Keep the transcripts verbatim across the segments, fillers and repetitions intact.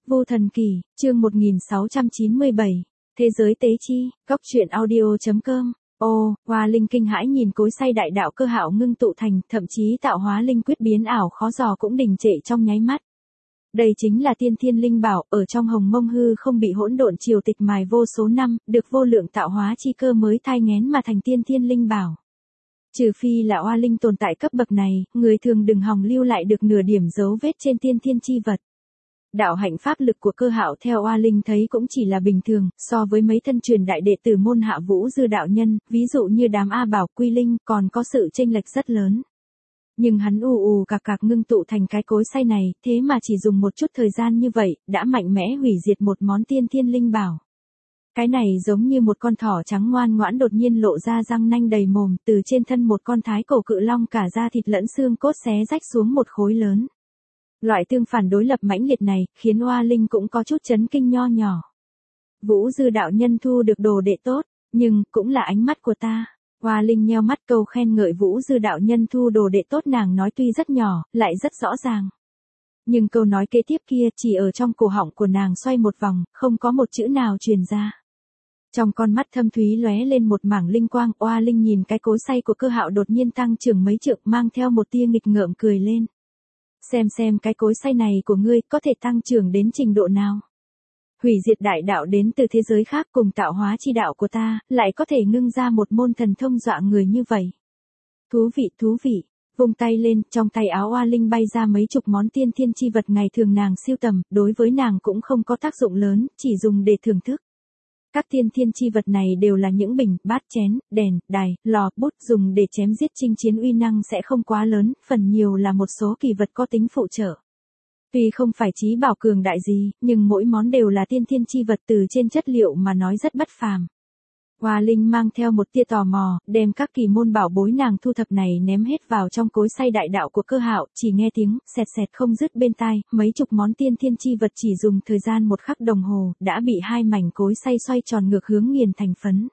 Vô Thần Kỳ, chương một nghìn sáu trăm chín mươi bảy, Thế giới tế chi, góc truyện audio.com. Ô, Hoa Linh kinh hãi nhìn cối xay đại đạo Cơ Hạo ngưng tụ thành, thậm chí tạo hóa linh quyết biến ảo khó dò cũng đình trệ trong nháy mắt. Đây chính là tiên thiên linh bảo, ở trong hồng mông hư không bị hỗn độn triều tịch mài vô số năm, được vô lượng tạo hóa chi cơ mới thai nghén mà thành tiên thiên linh bảo. Trừ phi là oa linh tồn tại cấp bậc này, người thường đừng hòng lưu lại được nửa điểm dấu vết trên tiên thiên chi vật. Đạo hạnh pháp lực của Cơ Hạo theo oa linh thấy cũng chỉ là bình thường, so với mấy thân truyền đại đệ tử môn Hạ Vũ Dư đạo nhân, ví dụ như đám A Bảo Quy Linh, còn có sự chênh lệch rất lớn. Nhưng hắn ù ù cạc cạc ngưng tụ thành cái cối xay này, thế mà chỉ dùng một chút thời gian như vậy, đã mạnh mẽ hủy diệt một món tiên thiên linh bảo. Cái này giống như một con thỏ trắng ngoan ngoãn đột nhiên lộ ra răng nanh đầy mồm, từ trên thân một con thái cổ cự long cả da thịt lẫn xương cốt xé rách xuống một khối lớn. Loại tương phản đối lập mãnh liệt này, khiến Oa Linh cũng có chút chấn kinh nho nhỏ. Vũ Dư đạo nhân thu được đồ đệ tốt, nhưng, cũng là ánh mắt của ta. Oa Linh nheo mắt câu khen ngợi Vũ Dư đạo nhân thu đồ đệ tốt nàng nói tuy rất nhỏ, lại rất rõ ràng. Nhưng câu nói kế tiếp kia chỉ ở trong cổ họng của nàng xoay một vòng, không có một chữ nào truyền ra. Trong con mắt thâm thúy lóe lên một mảng linh quang, Oa Linh nhìn cái cối xay của Cơ Hạo đột nhiên tăng trưởng mấy trượng mang theo một tia nghịch ngợm cười lên. Xem xem cái cối xay này của ngươi có thể tăng trưởng đến trình độ nào. Hủy diệt đại đạo đến từ thế giới khác cùng tạo hóa chi đạo của ta, lại có thể ngưng ra một môn thần thông dọa người như vậy. Thú vị, thú vị. Vung tay lên, trong tay áo Oa Linh bay ra mấy chục món tiên thiên chi vật ngày thường nàng siêu tầm, đối với nàng cũng không có tác dụng lớn, chỉ dùng để thưởng thức. Các tiên thiên chi vật này đều là những bình, bát chén, đèn, đài, lò, bút dùng để chém giết chinh chiến uy năng sẽ không quá lớn, phần nhiều là một số kỳ vật có tính phụ trợ. Tuy không phải chí bảo cường đại gì, nhưng mỗi món đều là tiên thiên chi vật từ trên chất liệu mà nói rất bất phàm. Hoa Linh mang theo một tia tò mò, đem các kỳ môn bảo bối nàng thu thập này ném hết vào trong cối xay đại đạo của Cơ Hạo, chỉ nghe tiếng xẹt xẹt không dứt bên tai, mấy chục món tiên thiên chi vật chỉ dùng thời gian một khắc đồng hồ, đã bị hai mảnh cối xay xoay tròn ngược hướng nghiền thành phấn.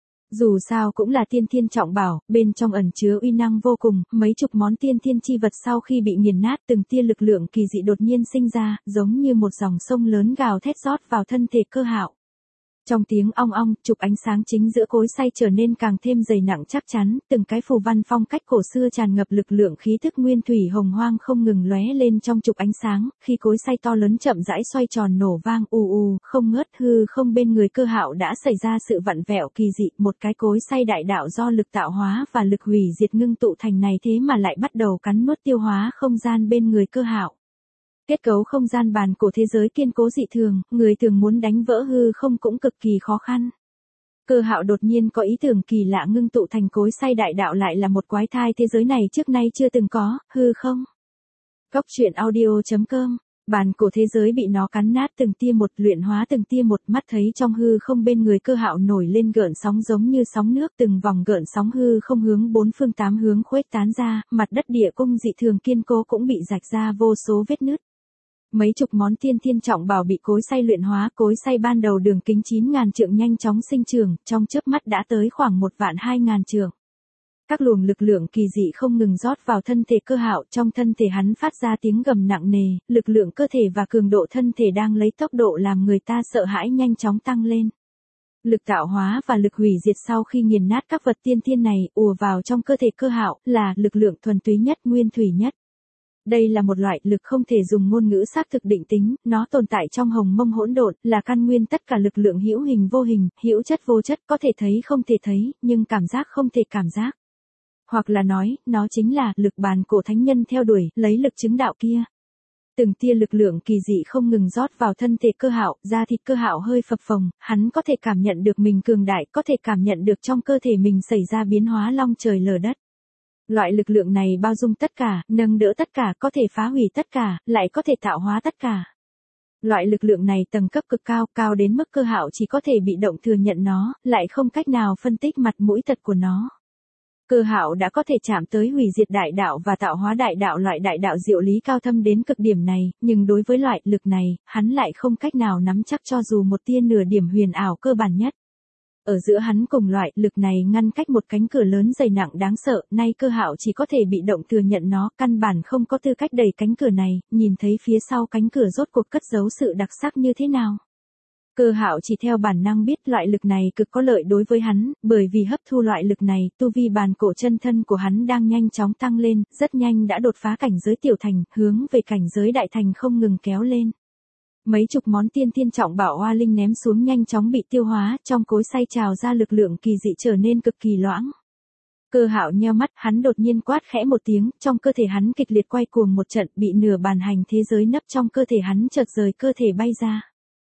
Dù sao cũng là tiên thiên trọng bảo, bên trong ẩn chứa uy năng vô cùng, mấy chục món tiên thiên chi vật sau khi bị nghiền nát từng tia lực lượng kỳ dị đột nhiên sinh ra, giống như một dòng sông lớn gào thét rót vào thân thể Cơ Hạo. Trong tiếng ong ong, trục ánh sáng chính giữa cối xay trở nên càng thêm dày nặng chắc chắn, từng cái phù văn phong cách cổ xưa tràn ngập lực lượng khí thức nguyên thủy hồng hoang không ngừng lóe lên trong trục ánh sáng, khi cối xay to lớn chậm rãi xoay tròn nổ vang ù ù, không ngớt hư không bên người Cơ Hạo đã xảy ra sự vặn vẹo kỳ dị, một cái cối xay đại đạo do lực tạo hóa và lực hủy diệt ngưng tụ thành này thế mà lại bắt đầu cắn nuốt tiêu hóa không gian bên người Cơ Hạo. Kết cấu không gian bàn cổ thế giới kiên cố dị thường, người thường muốn đánh vỡ hư không cũng cực kỳ khó khăn. Cơ Hạo đột nhiên có ý tưởng kỳ lạ ngưng tụ thành cối xay đại đạo lại là một quái thai thế giới này trước nay chưa từng có, hư không. Góc truyện audio.com, bàn cổ thế giới bị nó cắn nát từng tia một, luyện hóa từng tia một, mắt thấy trong hư không bên người Cơ Hạo nổi lên gợn sóng giống như sóng nước, từng vòng gợn sóng hư không hướng bốn phương tám hướng khuếch tán ra, mặt đất địa cung dị thường kiên cố cũng bị rạch ra vô số vết nứt. Mấy chục món tiên thiên trọng bảo bị cối xay luyện hóa, cối xay ban đầu đường kính chín ngàn trượng nhanh chóng sinh trưởng, trong chớp mắt đã tới khoảng một vạn hai ngàn trượng. Các luồng lực lượng kỳ dị không ngừng rót vào thân thể Cơ Hạo, trong thân thể hắn phát ra tiếng gầm nặng nề, lực lượng cơ thể và cường độ thân thể đang lấy tốc độ làm người ta sợ hãi nhanh chóng tăng lên. Lực tạo hóa và lực hủy diệt sau khi nghiền nát các vật tiên thiên này, ùa vào trong cơ thể Cơ Hạo, là lực lượng thuần túy nhất, nguyên thủy nhất. Đây là một loại lực không thể dùng ngôn ngữ xác thực định tính, nó tồn tại trong hồng mông hỗn độn, là căn nguyên tất cả lực lượng hữu hình vô hình, hữu chất vô chất, có thể thấy không thể thấy, nhưng cảm giác không thể cảm giác. Hoặc là nói, nó chính là lực bàn cổ thánh nhân theo đuổi, lấy lực chứng đạo kia. Từng tia lực lượng kỳ dị không ngừng rót vào thân thể Cơ Hạo, da thịt Cơ Hạo hơi phập phồng, hắn có thể cảm nhận được mình cường đại, có thể cảm nhận được trong cơ thể mình xảy ra biến hóa long trời lở đất. Loại lực lượng này bao dung tất cả, nâng đỡ tất cả, có thể phá hủy tất cả, lại có thể tạo hóa tất cả. Loại lực lượng này tầng cấp cực cao, cao đến mức Cơ Hạo chỉ có thể bị động thừa nhận nó, lại không cách nào phân tích mặt mũi thật của nó. Cơ Hạo đã có thể chạm tới hủy diệt đại đạo và tạo hóa đại đạo, loại đại đạo diệu lý cao thâm đến cực điểm này, nhưng đối với loại lực này, hắn lại không cách nào nắm chắc cho dù một tia nửa điểm huyền ảo cơ bản nhất. Ở giữa hắn cùng loại, lực này ngăn cách một cánh cửa lớn dày nặng đáng sợ, nay Cơ Hạo chỉ có thể bị động thừa nhận nó, căn bản không có tư cách đẩy cánh cửa này, nhìn thấy phía sau cánh cửa rốt cuộc cất giấu sự đặc sắc như thế nào. Cơ Hạo chỉ theo bản năng biết loại lực này cực có lợi đối với hắn, bởi vì hấp thu loại lực này, tu vi bàn cổ chân thân của hắn đang nhanh chóng tăng lên, rất nhanh đã đột phá cảnh giới tiểu thành, hướng về cảnh giới đại thành không ngừng kéo lên. Mấy chục món tiên thiên trọng bảo oa linh ném xuống nhanh chóng bị tiêu hóa, trong cối xay trào ra lực lượng kỳ dị trở nên cực kỳ loãng. Cơ Hạo nheo mắt, hắn đột nhiên quát khẽ một tiếng, trong cơ thể hắn kịch liệt quay cuồng một trận, bị nửa bàn hành thế giới nấp trong cơ thể hắn chợt rời cơ thể bay ra.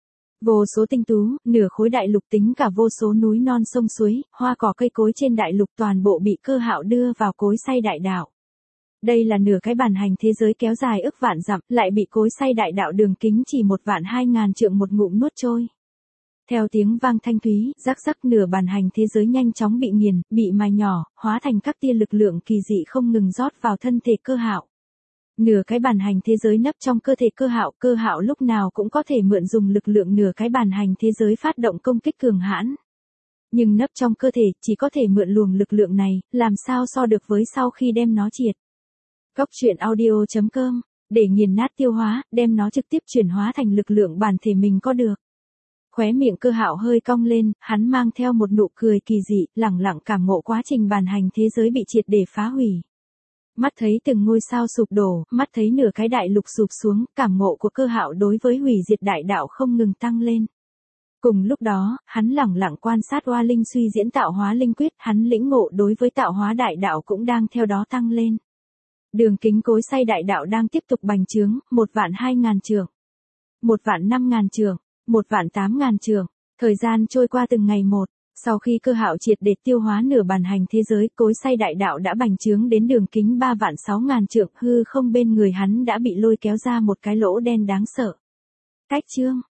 Vô số tinh tú, nửa khối đại lục tính cả vô số núi non sông suối, hoa cỏ cây cối trên đại lục toàn bộ bị Cơ Hạo đưa vào cối xay đại đạo. Đây là nửa cái bàn hành thế giới kéo dài ức vạn dặm, lại bị cối xay đại đạo đường kính chỉ một vạn hai ngàn trượng một ngụm nuốt trôi. Theo tiếng vang thanh thúy, rắc rắc nửa bàn hành thế giới nhanh chóng bị nghiền, bị mài nhỏ, hóa thành các tia lực lượng kỳ dị không ngừng rót vào thân thể Cơ Hạo. Nửa cái bàn hành thế giới nấp trong cơ thể Cơ Hạo, Cơ Hạo lúc nào cũng có thể mượn dùng lực lượng nửa cái bàn hành thế giới phát động công kích cường hãn. Nhưng nấp trong cơ thể, chỉ có thể mượn luồng lực lượng này, làm sao so được với sau khi đem nó triệt. Góc truyện audio chấm com, để nghiền nát tiêu hóa, đem nó trực tiếp chuyển hóa thành lực lượng bản thể mình có được. Khóe miệng Cơ Hạo hơi cong lên, hắn mang theo một nụ cười kỳ dị, lẳng lặng cảm ngộ quá trình bàn hành thế giới bị triệt để phá hủy. Mắt thấy từng ngôi sao sụp đổ, mắt thấy nửa cái đại lục sụp xuống, cảm ngộ của Cơ Hạo đối với hủy diệt đại đạo không ngừng tăng lên. Cùng lúc đó, hắn lẳng lặng quan sát oa linh suy diễn tạo hóa linh quyết, hắn lĩnh ngộ đối với tạo hóa đại đạo cũng đang theo đó tăng lên. Đường kính cối xay đại đạo đang tiếp tục bành trướng, một vạn hai ngàn trượng, một vạn năm ngàn trượng, một vạn tám ngàn trượng. Thời gian trôi qua từng ngày một, sau khi Cơ Hạo triệt để tiêu hóa nửa bàn hành thế giới, cối xay đại đạo đã bành trướng đến đường kính ba vạn sáu ngàn trượng, hư không bên người hắn đã bị lôi kéo ra một cái lỗ đen đáng sợ. Cách chương